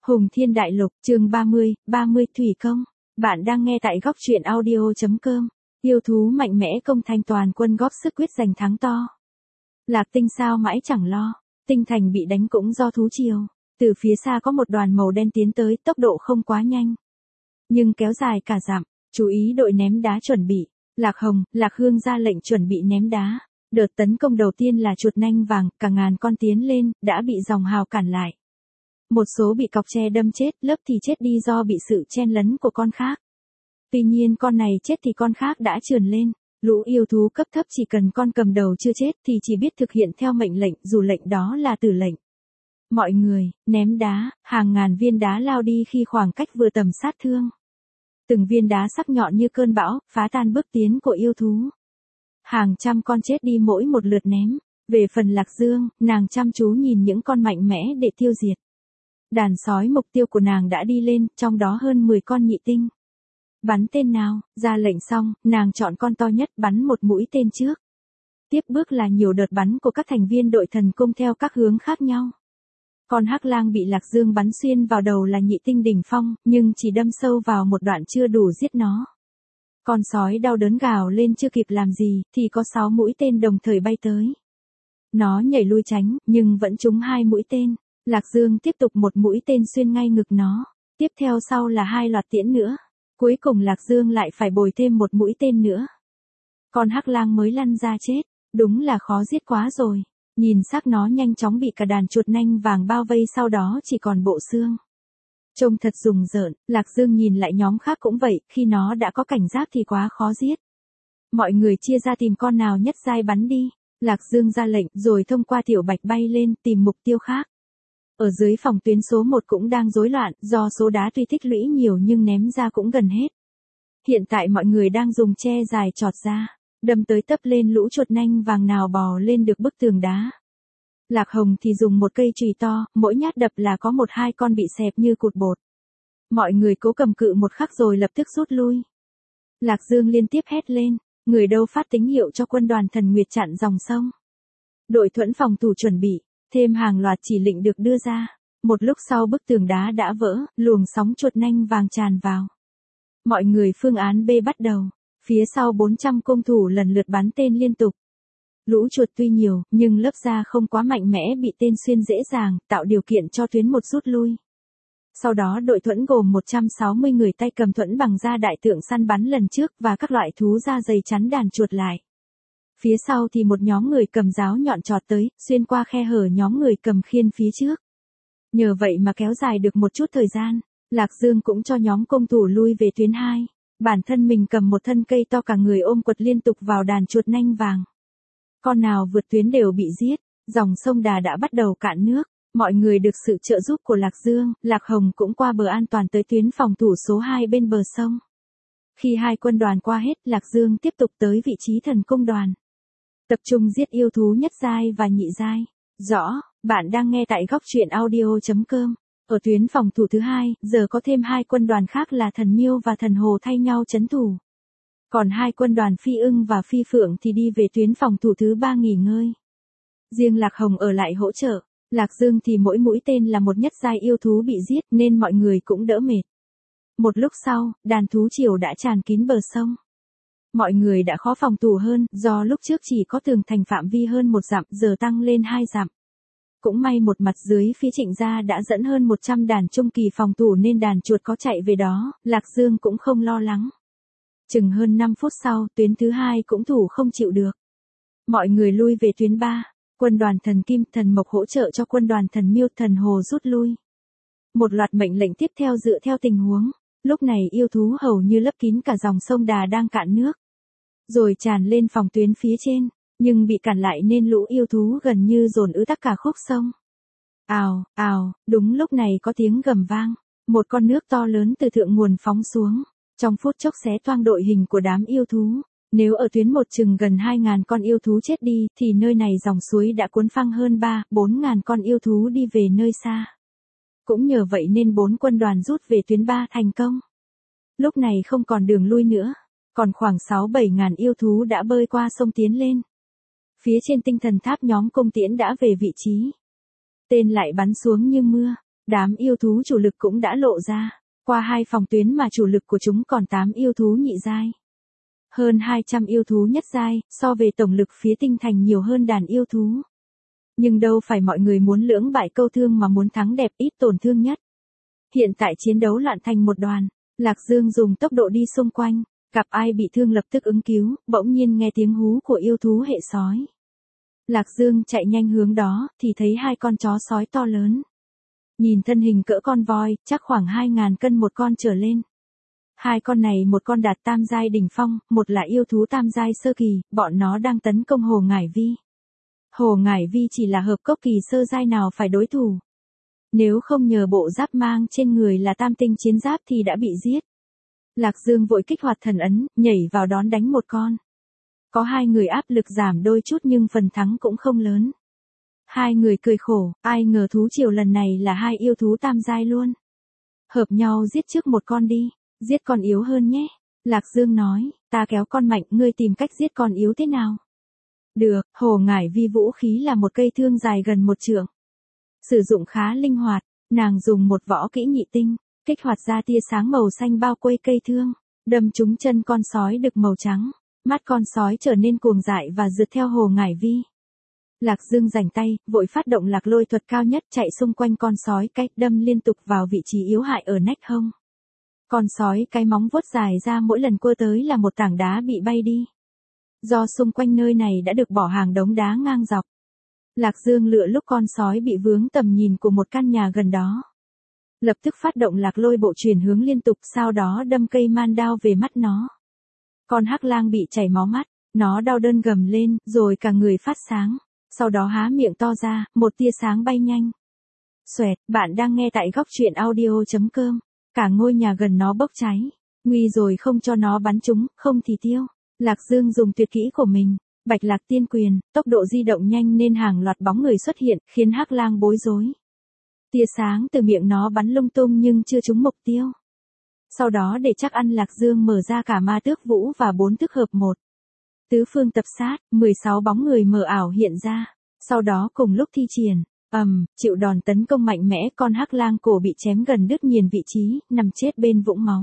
Hùng Thiên Đại Lục, chương 30 Thủy Công. Bạn đang nghe tại góc truyện audio.com. Yêu thú mạnh mẽ công thành toàn quân góp sức quyết giành thắng to. Lạc Tinh sao mãi chẳng lo, Tinh Thành bị đánh cũng do thú triều. Từ phía xa có một đoàn màu đen tiến tới, tốc độ không quá nhanh, nhưng kéo dài cả dặm. Chú ý đội ném đá chuẩn bị. Lạc Hồng, Lạc Hương ra lệnh chuẩn bị ném đá. Đợt tấn công đầu tiên là chuột nanh vàng, cả ngàn con tiến lên, đã bị dòng hào cản lại. Một số bị cọc tre đâm chết, lớp thì chết đi do bị sự chen lấn của con khác. Tuy nhiên con này chết thì con khác đã trườn lên. Lũ yêu thú cấp thấp chỉ cần con cầm đầu chưa chết thì chỉ biết thực hiện theo mệnh lệnh, dù lệnh đó là tử lệnh. Mọi người, ném đá, hàng ngàn viên đá lao đi khi khoảng cách vừa tầm sát thương. Từng viên đá sắc nhọn như cơn bão, phá tan bước tiến của yêu thú. Hàng trăm con chết đi mỗi một lượt ném. Về phần Lạc Dương, nàng chăm chú nhìn những con mạnh mẽ để tiêu diệt. Đàn sói mục tiêu của nàng đã đi lên, trong đó hơn 10 con nhị tinh. Bắn tên nào, ra lệnh xong, nàng chọn con to nhất bắn một mũi tên trước. Tiếp bước là nhiều đợt bắn của các thành viên đội thần cung theo các hướng khác nhau. Con hắc lang bị Lạc Dương bắn xuyên vào đầu là nhị tinh đỉnh phong, nhưng chỉ đâm sâu vào một đoạn chưa đủ giết nó. Con sói đau đớn gào lên chưa kịp làm gì, thì có 6 mũi tên đồng thời bay tới. Nó nhảy lui tránh, nhưng vẫn trúng 2 mũi tên. Lạc Dương tiếp tục một mũi tên xuyên ngay ngực nó. Tiếp theo sau là 2 loạt tiễn nữa. Cuối cùng Lạc Dương lại phải bồi thêm một mũi tên nữa. Con hắc lang mới lăn ra chết. Đúng là khó giết quá rồi. Nhìn xác nó nhanh chóng bị cả đàn chuột nanh vàng bao vây, sau đó chỉ còn bộ xương. Trông thật rùng rợn. Lạc Dương nhìn lại nhóm khác cũng vậy, khi nó đã có cảnh giác thì quá khó giết. Mọi người chia ra tìm con nào nhất giai bắn đi. Lạc Dương ra lệnh rồi thông qua tiểu bạch bay lên tìm mục tiêu khác. Ở dưới phòng tuyến số 1 cũng đang rối loạn, do số đá tuy tích lũy nhiều nhưng ném ra cũng gần hết. Hiện tại mọi người đang dùng tre dài chọt ra, đâm tới tấp lên lũ chuột nanh vàng nào bò lên được bức tường đá. Lạc Hồng thì dùng một cây chùy to, mỗi nhát đập là có 1-2 con bị xẹp như cụt bột. Mọi người cố cầm cự một khắc rồi lập tức rút lui. Lạc Dương liên tiếp hét lên, người đâu phát tín hiệu cho quân đoàn Thần Nguyệt chặn dòng sông. Đội thuẫn phòng thủ chuẩn bị, thêm hàng loạt chỉ lệnh được đưa ra. Một lúc sau bức tường đá đã vỡ, luồng sóng chuột nanh vàng tràn vào. Mọi người phương án B bắt đầu. Phía sau 400 cung thủ lần lượt bắn tên liên tục. Lũ chuột tuy nhiều, nhưng lớp da không quá mạnh mẽ bị tên xuyên dễ dàng, tạo điều kiện cho tuyến 1 rút lui. Sau đó đội thuẫn gồm 160 người tay cầm thuẫn bằng da đại tượng săn bắn lần trước và các loại thú da dày chắn đàn chuột lại. Phía sau thì một nhóm người cầm giáo nhọn chọt tới, xuyên qua khe hở nhóm người cầm khiên phía trước. Nhờ vậy mà kéo dài được một chút thời gian. Lạc Dương cũng cho nhóm công thủ lui về tuyến 2. Bản thân mình cầm một thân cây to, cả người ôm quật liên tục vào đàn chuột nanh vàng. Con nào vượt tuyến đều bị giết. Dòng sông Đà đã bắt đầu cạn nước. Mọi người được sự trợ giúp của Lạc Dương, Lạc Hồng cũng qua bờ an toàn tới tuyến phòng thủ số 2 bên bờ sông. Khi 2 quân đoàn qua hết, Lạc Dương tiếp tục tới vị trí thần cung đoàn. Tập trung giết yêu thú nhất giai và nhị giai. Rõ, bạn đang nghe tại góc truyện audio.com. Ở tuyến phòng thủ thứ 2, giờ có thêm 2 quân đoàn khác là thần miêu và thần hồ thay nhau trấn thủ. Còn 2 quân đoàn phi ưng và phi phượng thì đi về tuyến phòng thủ thứ 3 nghỉ ngơi. Riêng Lạc Hồng ở lại hỗ trợ. Lạc Dương thì mỗi mũi tên là một nhất giai yêu thú bị giết nên mọi người cũng đỡ mệt. Một lúc sau, đàn thú triều đã tràn kín bờ sông. Mọi người đã khó phòng thủ hơn, do lúc trước chỉ có tường thành phạm vi hơn 1 dặm, giờ tăng lên 2 dặm. Cũng may một mặt dưới phía Trịnh gia đã dẫn hơn 100 đàn trung kỳ phòng thủ nên đàn chuột có chạy về đó, Lạc Dương cũng không lo lắng. Chừng hơn 5 phút sau, tuyến thứ 2 cũng thủ không chịu được. Mọi người lui về tuyến 3, quân đoàn thần kim, thần mộc hỗ trợ cho quân đoàn thần miêu, thần hồ rút lui. Một loạt mệnh lệnh tiếp theo dựa theo tình huống. Lúc này yêu thú hầu như lấp kín cả dòng sông Đà đang cạn nước. Rồi tràn lên phòng tuyến phía trên, nhưng bị cản lại nên lũ yêu thú gần như dồn ứ tất cả khúc sông. Ào, ào, đúng lúc này có tiếng gầm vang. Một con nước to lớn từ thượng nguồn phóng xuống. Trong phút chốc xé toang đội hình của đám yêu thú. Nếu ở tuyến 1 chừng gần 2.000 con yêu thú chết đi, thì nơi này dòng suối đã cuốn phăng hơn 3-4.000 con yêu thú đi về nơi xa. Cũng nhờ vậy nên 4 quân đoàn rút về tuyến 3 thành công. Lúc này không còn đường lui nữa. Còn khoảng 6-7 ngàn yêu thú đã bơi qua sông tiến lên. Phía trên tinh thần tháp nhóm cung tiễn đã về vị trí. Tên lại bắn xuống như mưa. Đám yêu thú chủ lực cũng đã lộ ra, qua 2 phòng tuyến mà chủ lực của chúng còn 8 yêu thú nhị giai. Hơn 200 yêu thú nhất giai, so về tổng lực phía tinh thành nhiều hơn đàn yêu thú. Nhưng đâu phải mọi người muốn lưỡng bại câu thương mà muốn thắng đẹp ít tổn thương nhất. Hiện tại chiến đấu loạn thành một đoàn, Lạc Dương dùng tốc độ đi xung quanh, gặp ai bị thương lập tức ứng cứu, bỗng nhiên nghe tiếng hú của yêu thú hệ sói. Lạc Dương chạy nhanh hướng đó, thì thấy 2 con chó sói to lớn. Nhìn thân hình cỡ con voi, chắc khoảng 2.000 cân một con trở lên. 2 con này một con đạt tam giai đỉnh phong, một là yêu thú tam giai sơ kỳ, bọn nó đang tấn công Hồ Ngải Vi. Hồ Ngải Vi chỉ là hợp cốc kỳ sơ giai nào phải đối thủ. Nếu không nhờ bộ giáp mang trên người là tam tinh chiến giáp thì đã bị giết. Lạc Dương vội kích hoạt thần ấn, nhảy vào đón đánh một con. Có 2 người áp lực giảm đôi chút nhưng phần thắng cũng không lớn. 2 người cười khổ, ai ngờ thú triều lần này là 2 yêu thú tam giai luôn. Hợp nhau giết trước một con đi, giết con yếu hơn nhé. Lạc Dương nói, ta kéo con mạnh, ngươi tìm cách giết con yếu thế nào? Được, Hồ Ngải Vi vũ khí là một cây thương dài gần 1 trượng. Sử dụng khá linh hoạt, nàng dùng một võ kỹ nhị tinh, kích hoạt ra tia sáng màu xanh bao quây cây thương, đâm trúng chân con sói đực màu trắng. Mắt con sói trở nên cuồng dại và rượt theo Hồ Ngải Vi. Lạc Dương rảnh tay, vội phát động lạc lôi thuật cao nhất chạy xung quanh con sói cái, đâm liên tục vào vị trí yếu hại ở nách hông. Con sói cái móng vuốt dài ra mỗi lần quơ tới là một tảng đá bị bay đi. Do xung quanh nơi này đã được bỏ hàng đống đá ngang dọc. Lạc Dương lựa lúc con sói bị vướng tầm nhìn của một căn nhà gần đó. Lập tức phát động lạc lôi bộ chuyển hướng liên tục, sau đó đâm cây man đao về mắt nó. Con hắc lang bị chảy máu mắt, nó đau đớn gầm lên, rồi cả người phát sáng. Sau đó há miệng to ra, một tia sáng bay nhanh. Xoẹt, bạn đang nghe tại góc truyện audio.com. Cả ngôi nhà gần nó bốc cháy. Nguy rồi, không cho nó bắn trúng, không thì tiêu. Lạc Dương dùng tuyệt kỹ của mình, Bạch Lạc Tiên Quyền, tốc độ di động nhanh nên hàng loạt bóng người xuất hiện, khiến hắc lang bối rối. Tia sáng từ miệng nó bắn lung tung nhưng chưa trúng mục tiêu. Sau đó để chắc ăn, Lạc Dương mở ra cả ma tước vũ và 4 thức hợp 1. Tứ phương tập sát, 16 bóng người mờ ảo hiện ra. Sau đó cùng lúc thi triển, chịu đòn tấn công mạnh mẽ, con hắc lang cổ bị chém gần đứt nghiền vị trí, nằm chết bên vũng máu.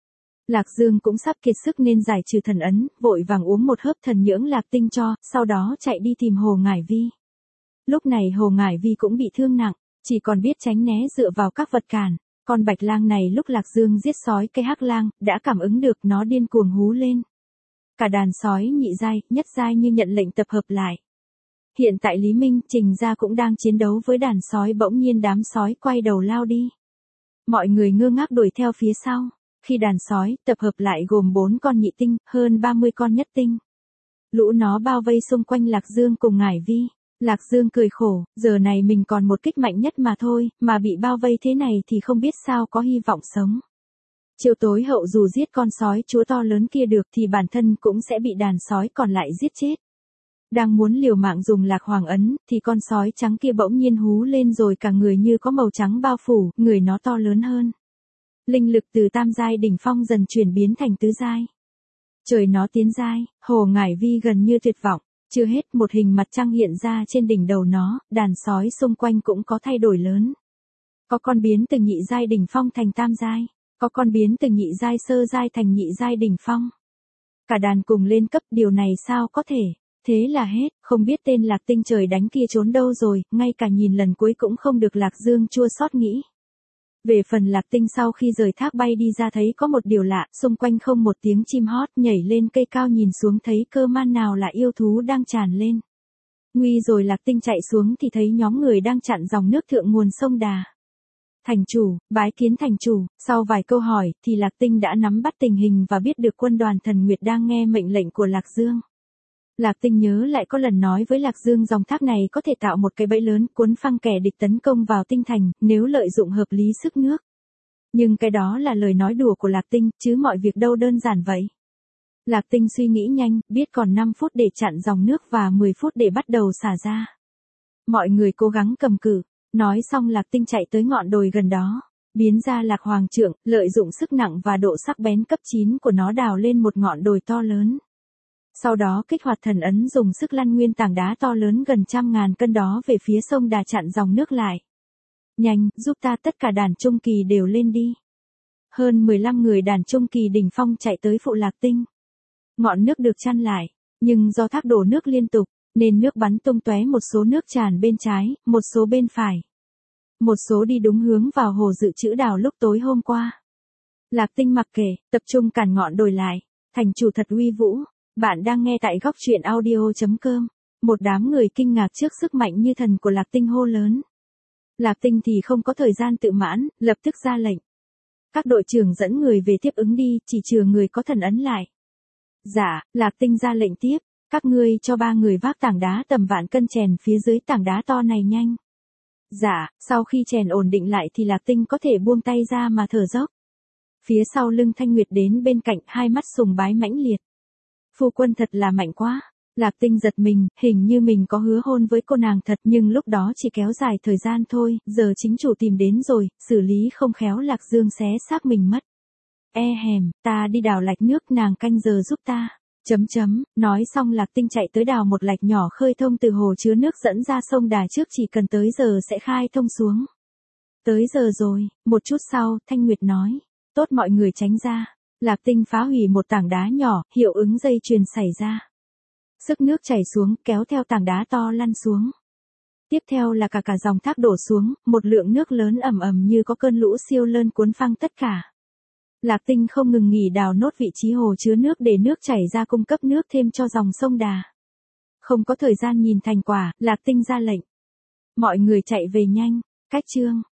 Lạc Dương cũng sắp kiệt sức nên giải trừ thần ấn, vội vàng uống một hớp thần nhưỡng lạc tinh cho, sau đó chạy đi tìm Hồ Ngải Vi. Lúc này Hồ Ngải Vi cũng bị thương nặng, chỉ còn biết tránh né dựa vào các vật cản. Con bạch lang này lúc Lạc Dương giết sói cây hắc lang, đã cảm ứng được, nó điên cuồng hú lên. Cả đàn sói nhị giai, nhất giai như nhận lệnh tập hợp lại. Hiện tại Lý Minh, Trình Gia cũng đang chiến đấu với đàn sói, bỗng nhiên đám sói quay đầu lao đi. Mọi người ngơ ngác đuổi theo phía sau. Khi đàn sói tập hợp lại gồm 4 con nhị tinh, hơn 30 con nhất tinh. Lũ nó bao vây xung quanh Lạc Dương cùng Ngải Vi. Lạc Dương cười khổ, giờ này mình còn một kích mạnh nhất mà thôi, mà bị bao vây thế này thì không biết sao có hy vọng sống. Chiều tối hậu dù giết con sói chúa to lớn kia được thì bản thân cũng sẽ bị đàn sói còn lại giết chết. Đang muốn liều mạng dùng lạc hoàng ấn, thì con sói trắng kia bỗng nhiên hú lên rồi cả người như có màu trắng bao phủ, người nó to lớn hơn. Linh lực từ tam giai đỉnh phong dần chuyển biến thành tứ giai. Trời nó tiến giai, Hồ Ngải Vi gần như tuyệt vọng. Chưa hết, một hình mặt trăng hiện ra trên đỉnh đầu nó, đàn sói xung quanh cũng có thay đổi lớn. Có con biến từ nhị giai đỉnh phong thành tam giai, có con biến từ nhị giai sơ giai thành nhị giai đỉnh phong. Cả đàn cùng lên cấp, điều này sao có thể? Thế là hết, không biết tên Lạc Tinh trời đánh kia trốn đâu rồi, ngay cả nhìn lần cuối cũng không được. Lạc Dương chua xót nghĩ. Về phần Lạc Tinh sau khi rời thác bay đi ra thấy có một điều lạ, xung quanh không một tiếng chim hót, nhảy lên cây cao nhìn xuống thấy cơ man nào là yêu thú đang tràn lên. Nguy rồi, Lạc Tinh chạy xuống thì thấy nhóm người đang chặn dòng nước thượng nguồn sông Đà. Thành chủ, bái kiến thành chủ. Sau vài câu hỏi thì Lạc Tinh đã nắm bắt tình hình và biết được quân đoàn Thần Nguyệt đang nghe mệnh lệnh của Lạc Dương. Lạc Tinh nhớ lại có lần nói với Lạc Dương dòng thác này có thể tạo một cái bẫy lớn cuốn phăng kẻ địch tấn công vào tinh thành, nếu lợi dụng hợp lý sức nước. Nhưng cái đó là lời nói đùa của Lạc Tinh, chứ mọi việc đâu đơn giản vậy. Lạc Tinh suy nghĩ nhanh, biết còn 5 phút để chặn dòng nước và 10 phút để bắt đầu xả ra. Mọi người cố gắng cầm cự. Nói xong Lạc Tinh chạy tới ngọn đồi gần đó, biến ra Lạc Hoàng Trượng, lợi dụng sức nặng và độ sắc bén cấp 9 của nó đào lên một ngọn đồi to lớn. Sau đó kích hoạt thần ấn dùng sức lăn nguyên tảng đá to lớn gần 100.000 cân đó về phía sông Đà chặn dòng nước lại. Nhanh, giúp ta tất cả đàn trung kỳ đều lên đi. Hơn 15 người đàn trung kỳ đỉnh phong chạy tới phụ Lạc Tinh. Ngọn nước được chăn lại, nhưng do thác đổ nước liên tục, nên nước bắn tung tóe, một số nước tràn bên trái, một số bên phải. Một số đi đúng hướng vào hồ dự trữ đào lúc tối hôm qua. Lạc Tinh mặc kệ, tập trung cản ngọn đồi lại, thành chủ thật uy vũ. Bạn đang nghe tại góc truyện audio.com. Một đám người kinh ngạc trước sức mạnh như thần của Lạc Tinh hô lớn. Lạc Tinh thì không có thời gian tự mãn, lập tức ra lệnh. Các đội trưởng dẫn người về tiếp ứng đi, chỉ chừa người có thần ấn lại. Dạ, Lạc Tinh ra lệnh tiếp, các ngươi cho 3 người vác tảng đá tầm vạn cân chèn phía dưới tảng đá to này nhanh. Dạ, sau khi chèn ổn định lại thì Lạc Tinh có thể buông tay ra mà thở dốc. Phía sau lưng Thanh Nguyệt đến bên cạnh, hai mắt sùng bái mãnh liệt. Phu quân thật là mạnh quá. Lạc Tinh giật mình, hình như mình có hứa hôn với cô nàng thật, nhưng lúc đó chỉ kéo dài thời gian thôi, giờ chính chủ tìm đến rồi, xử lý không khéo Lạc Dương xé xác mình mất. Hèm, ta đi đào lạch nước, nàng canh giờ giúp ta. Nói xong Lạc Tinh chạy tới đào một lạch nhỏ khơi thông từ hồ chứa nước dẫn ra sông Đà trước, chỉ cần tới giờ sẽ khai thông xuống. Tới giờ rồi, một chút sau, Thanh Nguyệt nói. Tốt, mọi người tránh ra. Lạc Tinh phá hủy một tảng đá nhỏ, hiệu ứng dây chuyền xảy ra. Sức nước chảy xuống, kéo theo tảng đá to lăn xuống. Tiếp theo là cả dòng thác đổ xuống, một lượng nước lớn ầm ầm như có cơn lũ siêu lớn cuốn phăng tất cả. Lạc Tinh không ngừng nghỉ đào nốt vị trí hồ chứa nước để nước chảy ra cung cấp nước thêm cho dòng sông Đà. Không có thời gian nhìn thành quả, Lạc Tinh ra lệnh. Mọi người chạy về nhanh, cách chương.